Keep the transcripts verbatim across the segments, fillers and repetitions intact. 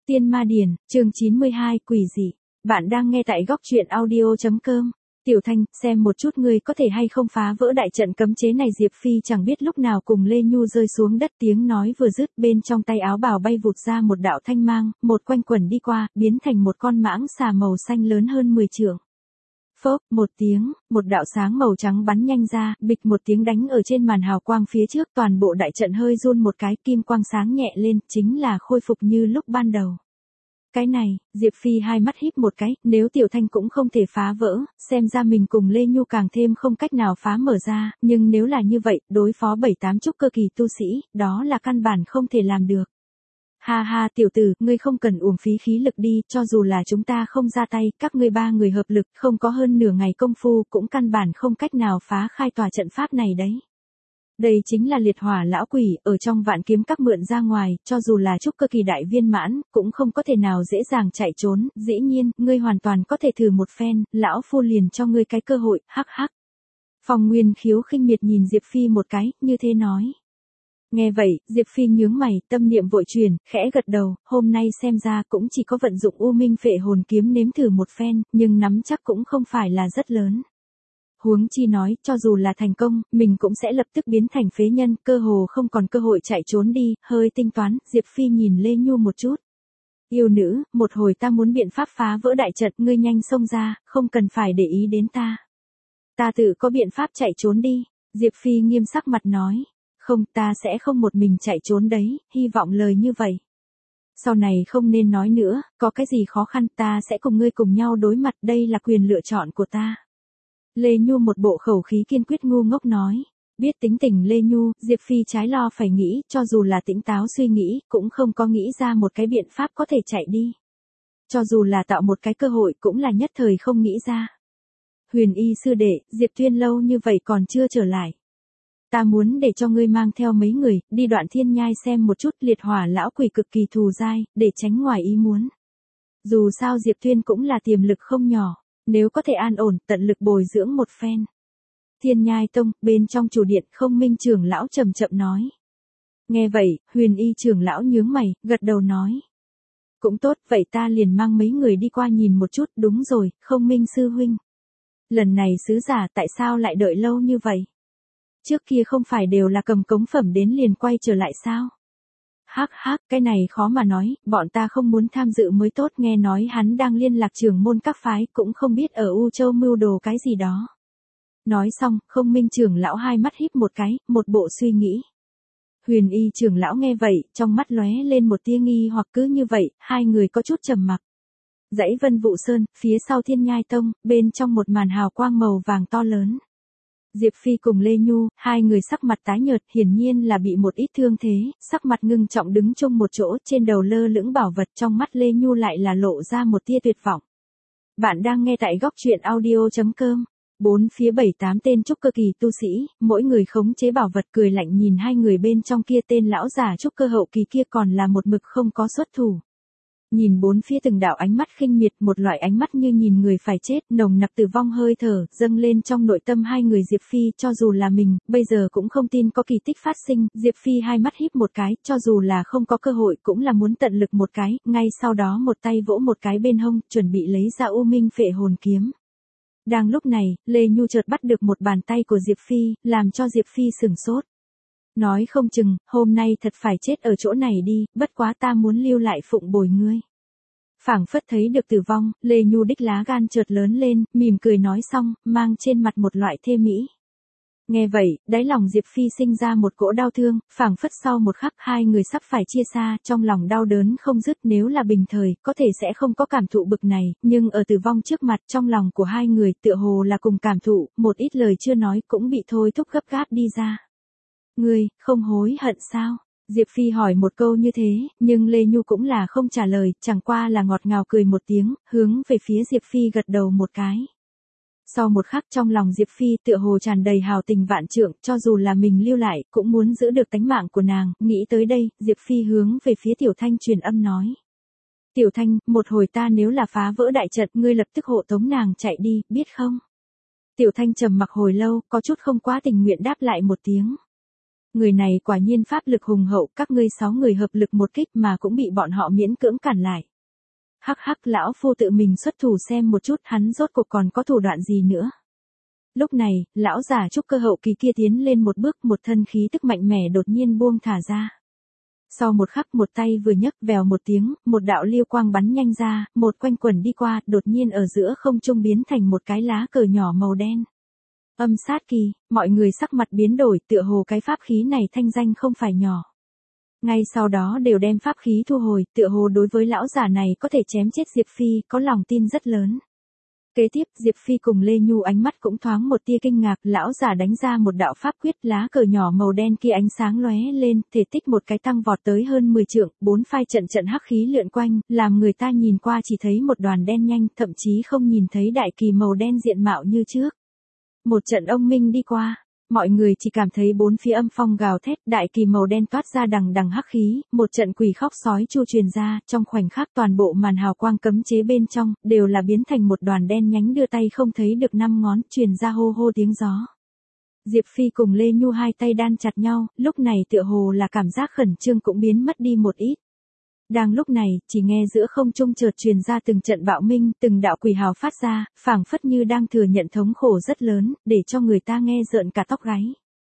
Tiên Ma Điển, chương chín mươi hai, quỷ dị. Bạn đang nghe tại góc truyện audio chấm com. Tiểu Thanh, xem một chút ngươi có thể hay không phá vỡ đại trận cấm chế này. Diệp Phi chẳng biết lúc nào cùng Lê Nhu rơi xuống đất, tiếng nói vừa dứt, bên trong tay áo bào bay vụt ra một đạo thanh mang, một quanh quẩn đi qua, biến thành một con mãng xà màu xanh lớn hơn mười trượng. Phốc, một tiếng, một đạo sáng màu trắng bắn nhanh ra, bịch một tiếng đánh ở trên màn hào quang phía trước, toàn bộ đại trận hơi run một cái, kim quang sáng nhẹ lên, chính là khôi phục như lúc ban đầu. Cái này, Diệp Phi hai mắt híp một cái, nếu Tiểu Thanh cũng không thể phá vỡ, xem ra mình cùng Lê Nhu càng thêm không cách nào phá mở ra, nhưng nếu là như vậy, đối phó bảy tám trúc cơ kỳ tu sĩ, đó là căn bản không thể làm được. Ha ha, tiểu tử, ngươi không cần uổng phí khí lực đi, cho dù là chúng ta không ra tay, các ngươi ba người hợp lực, không có hơn nửa ngày công phu, cũng căn bản không cách nào phá khai tòa trận pháp này đấy. Đây chính là liệt hỏa lão quỷ, ở trong vạn kiếm các mượn ra ngoài, cho dù là trúc cơ kỳ đại viên mãn, cũng không có thể nào dễ dàng chạy trốn, dĩ nhiên, ngươi hoàn toàn có thể thử một phen, lão phu liền cho ngươi cái cơ hội, hắc hắc. Phong Nguyên Khiếu khinh miệt nhìn Diệp Phi một cái, như thế nói. Nghe vậy, Diệp Phi nhướng mày, tâm niệm vội truyền, khẽ gật đầu, hôm nay xem ra cũng chỉ có vận dụng U Minh Phệ Hồn Kiếm nếm thử một phen, nhưng nắm chắc cũng không phải là rất lớn. Huống chi nói, cho dù là thành công, mình cũng sẽ lập tức biến thành phế nhân, cơ hồ không còn cơ hội chạy trốn đi, hơi tinh toán, Diệp Phi nhìn Lê Nhu một chút. Yêu nữ, một hồi ta muốn biện pháp phá vỡ đại trận, ngươi nhanh xông ra, không cần phải để ý đến ta. Ta tự có biện pháp chạy trốn đi, Diệp Phi nghiêm sắc mặt nói. Không, ta sẽ không một mình chạy trốn đấy, hy vọng lời như vậy. Sau này không nên nói nữa, có cái gì khó khăn ta sẽ cùng ngươi cùng nhau đối mặt, đây là quyền lựa chọn của ta. Lê Nhu một bộ khẩu khí kiên quyết ngu ngốc nói. Biết tính tình Lê Nhu, Diệp Phi trái lo phải nghĩ, cho dù là tỉnh táo suy nghĩ, cũng không có nghĩ ra một cái biện pháp có thể chạy đi. Cho dù là tạo một cái cơ hội cũng là nhất thời không nghĩ ra. Huyền y sư đệ, Diệp Tuyên lâu như vậy còn chưa trở lại. Ta muốn để cho ngươi mang theo mấy người, đi Đoạn Thiên Nhai xem một chút, liệt hỏa lão quỷ cực kỳ thù dai, để tránh ngoài ý muốn. Dù sao Diệp Tuyên cũng là tiềm lực không nhỏ, nếu có thể an ổn, tận lực bồi dưỡng một phen. Thiên Nhai Tông, bên trong chủ điện, Không Minh trưởng lão chậm chậm nói. Nghe vậy, Huyền y trưởng lão nhướng mày, gật đầu nói. Cũng tốt, vậy ta liền mang mấy người đi qua nhìn một chút, đúng rồi, Không Minh sư huynh. Lần này sứ giả tại sao lại đợi lâu như vậy? Trước kia không phải đều là cầm cống phẩm đến liền quay trở lại sao? Hắc hắc, cái này khó mà nói, bọn ta không muốn tham dự mới tốt, nghe nói hắn đang liên lạc trưởng môn các phái, cũng không biết ở U Châu mưu đồ cái gì đó. Nói xong, Không Minh trưởng lão hai mắt híp một cái, một bộ suy nghĩ. Huyền y trưởng lão nghe vậy, trong mắt lóe lên một tia nghi hoặc, cứ như vậy, hai người có chút trầm mặc. Dãy Vân Vũ Sơn, phía sau Thiên Nhai Tông, bên trong một màn hào quang màu vàng to lớn. Diệp Phi cùng Lê Nhu, hai người sắc mặt tái nhợt, hiển nhiên là bị một ít thương thế, sắc mặt ngưng trọng đứng chung một chỗ, trên đầu lơ lửng bảo vật, trong mắt Lê Nhu lại là lộ ra một tia tuyệt vọng. Bạn đang nghe tại góc truyện audio chấm com. Bốn phía bảy tám tên trúc cơ kỳ tu sĩ, mỗi người khống chế bảo vật, cười lạnh nhìn hai người bên trong kia, tên lão giả trúc cơ hậu kỳ kia còn là một mực không có xuất thủ. Nhìn bốn phía từng đạo ánh mắt khinh miệt, một loại ánh mắt như nhìn người phải chết, nồng nặc tử vong hơi thở, dâng lên trong nội tâm hai người. Diệp Phi, cho dù là mình, bây giờ cũng không tin có kỳ tích phát sinh, Diệp Phi hai mắt híp một cái, cho dù là không có cơ hội cũng là muốn tận lực một cái, ngay sau đó một tay vỗ một cái bên hông, chuẩn bị lấy ra U Minh Phệ Hồn Kiếm. Đang lúc này, Lê Nhu chợt bắt được một bàn tay của Diệp Phi, làm cho Diệp Phi sửng sốt. Nói không chừng, hôm nay thật phải chết ở chỗ này đi, bất quá ta muốn lưu lại phụng bồi ngươi. Phảng phất thấy được tử vong, Lê Nhu đích lá gan chợt lớn lên, mỉm cười nói xong, mang trên mặt một loại thê mỹ. Nghe vậy, đáy lòng Diệp Phi sinh ra một cỗ đau thương, phảng phất sau một khắc hai người sắp phải chia xa, trong lòng đau đớn không dứt, nếu là bình thời, có thể sẽ không có cảm thụ bực này, nhưng ở tử vong trước mặt, trong lòng của hai người tựa hồ là cùng cảm thụ, một ít lời chưa nói cũng bị thôi thúc gấp gáp đi ra. Ngươi, không hối hận sao? Diệp Phi hỏi một câu như thế, nhưng Lê Nhu cũng là không trả lời, chẳng qua là ngọt ngào cười một tiếng, hướng về phía Diệp Phi gật đầu một cái. Sau một khắc trong lòng Diệp Phi tựa hồ tràn đầy hào tình vạn trượng, cho dù là mình lưu lại, cũng muốn giữ được tánh mạng của nàng, nghĩ tới đây, Diệp Phi hướng về phía Tiểu Thanh truyền âm nói. Tiểu Thanh, một hồi ta nếu là phá vỡ đại trận, ngươi lập tức hộ tống nàng chạy đi, biết không? Tiểu Thanh trầm mặc hồi lâu, có chút không quá tình nguyện đáp lại một tiếng. Người này quả nhiên pháp lực hùng hậu, các ngươi sáu người hợp lực một kích mà cũng bị bọn họ miễn cưỡng cản lại. Hắc hắc, lão phu tự mình xuất thủ xem một chút hắn rốt cuộc còn có thủ đoạn gì nữa. Lúc này, lão giả trúc cơ hậu kỳ kia tiến lên một bước, một thân khí tức mạnh mẽ đột nhiên buông thả ra. Sau một khắc một tay vừa nhấc, vèo một tiếng, một đạo liêu quang bắn nhanh ra, một quanh quẩn đi qua, đột nhiên ở giữa không trung biến thành một cái lá cờ nhỏ màu đen. Âm sát kỳ, mọi người sắc mặt biến đổi, tựa hồ cái pháp khí này thanh danh không phải nhỏ. Ngay sau đó đều đem pháp khí thu hồi, tựa hồ đối với lão giả này có thể chém chết Diệp Phi, có lòng tin rất lớn. Kế tiếp, Diệp Phi cùng Lê Nhu ánh mắt cũng thoáng một tia kinh ngạc, lão giả đánh ra một đạo pháp quyết, lá cờ nhỏ màu đen kia ánh sáng lóe lên, thể tích một cái tăng vọt tới hơn mười trượng, bốn phai trận trận hắc khí lượn quanh, làm người ta nhìn qua chỉ thấy một đoàn đen nhanh, thậm chí không nhìn thấy đại kỳ màu đen diện mạo như trước. Một trận ông minh đi qua, mọi người chỉ cảm thấy bốn phía âm phong gào thét, đại kỳ màu đen toát ra đằng đằng hắc khí, một trận quỷ khóc sói chu truyền ra, trong khoảnh khắc toàn bộ màn hào quang cấm chế bên trong, đều là biến thành một đoàn đen nhánh đưa tay không thấy được năm ngón, truyền ra hô hô tiếng gió. Diệp Phi cùng Lê Nhu hai tay đan chặt nhau, lúc này tựa hồ là cảm giác khẩn trương cũng biến mất đi một ít. Đang lúc này, chỉ nghe giữa không trung chợt truyền ra từng trận bạo minh, từng đạo quỷ hào phát ra, phảng phất như đang thừa nhận thống khổ rất lớn, để cho người ta nghe rợn cả tóc gáy.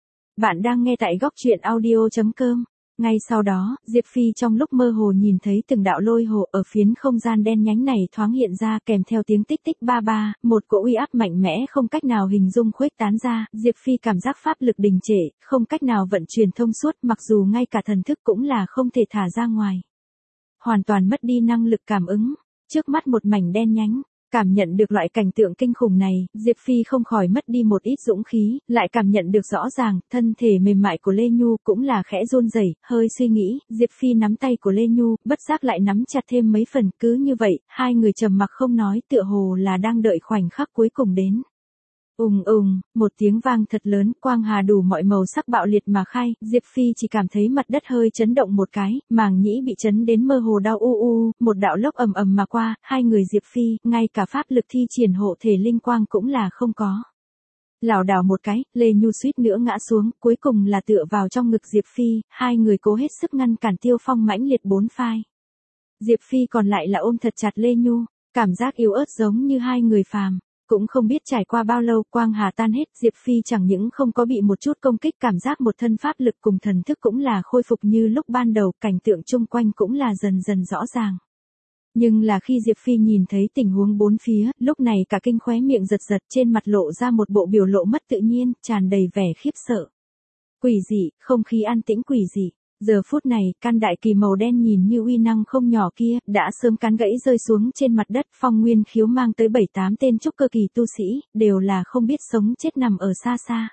Bạn đang nghe tại góc truyện audio chấm com. Ngay sau đó, Diệp Phi trong lúc mơ hồ nhìn thấy từng đạo lôi hồ ở phiến không gian đen nhánh này thoáng hiện ra, kèm theo tiếng tích tích ba ba, một cỗ uy áp mạnh mẽ không cách nào hình dung khuếch tán ra, Diệp Phi cảm giác pháp lực đình trệ, không cách nào vận chuyển thông suốt, mặc dù ngay cả thần thức cũng là không thể thả ra ngoài. Hoàn toàn mất đi năng lực cảm ứng, trước mắt một mảnh đen nhánh, cảm nhận được loại cảnh tượng kinh khủng này, Diệp Phi không khỏi mất đi một ít dũng khí, lại cảm nhận được rõ ràng, thân thể mềm mại của Lê Nhu cũng là khẽ run rẩy, hơi suy nghĩ, Diệp Phi nắm tay của Lê Nhu, bất giác lại nắm chặt thêm mấy phần, cứ như vậy, hai người trầm mặc không nói, tựa hồ là đang đợi khoảnh khắc cuối cùng đến. Ùng ùng, một tiếng vang thật lớn, quang hà đủ mọi màu sắc bạo liệt mà khai, Diệp Phi chỉ cảm thấy mặt đất hơi chấn động một cái, màng nhĩ bị chấn đến mơ hồ đau u u, một đạo lốc ầm ầm mà qua, hai người Diệp Phi, ngay cả pháp lực thi triển hộ thể linh quang cũng là không có. Lảo đảo một cái, Lê Nhu suýt nữa ngã xuống, cuối cùng là tựa vào trong ngực Diệp Phi, hai người cố hết sức ngăn cản tiêu phong mãnh liệt bốn phai. Diệp Phi còn lại là ôm thật chặt Lê Nhu, cảm giác yếu ớt giống như hai người phàm. Cũng không biết trải qua bao lâu, quang hà tan hết, Diệp Phi chẳng những không có bị một chút công kích, cảm giác một thân pháp lực cùng thần thức cũng là khôi phục như lúc ban đầu, cảnh tượng chung quanh cũng là dần dần rõ ràng. Nhưng là khi Diệp Phi nhìn thấy tình huống bốn phía, lúc này cả kinh khóe miệng giật giật, trên mặt lộ ra một bộ biểu lộ mất tự nhiên, tràn đầy vẻ khiếp sợ. Quỷ dị, không khí an tĩnh quỷ dị. Giờ phút này, căn đại kỳ màu đen nhìn như uy năng không nhỏ kia, đã sớm cán gãy rơi xuống trên mặt đất, Phong Nguyên Khiếu mang tới bảy tám tên trúc cơ kỳ tu sĩ, đều là không biết sống chết nằm ở xa xa.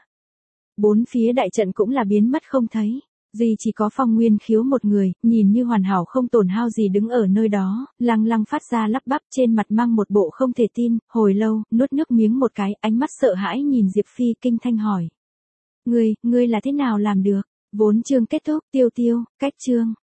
Bốn phía đại trận cũng là biến mất không thấy, duy chỉ có Phong Nguyên Khiếu một người, nhìn như hoàn hảo không tổn hao gì đứng ở nơi đó, lăng lăng phát ra lắp bắp, trên mặt mang một bộ không thể tin, hồi lâu, nuốt nước miếng một cái, ánh mắt sợ hãi nhìn Diệp Phi kinh thanh hỏi. Ngươi, ngươi là thế nào làm được? Vốn chương kết thúc, tiêu tiêu, cách chương.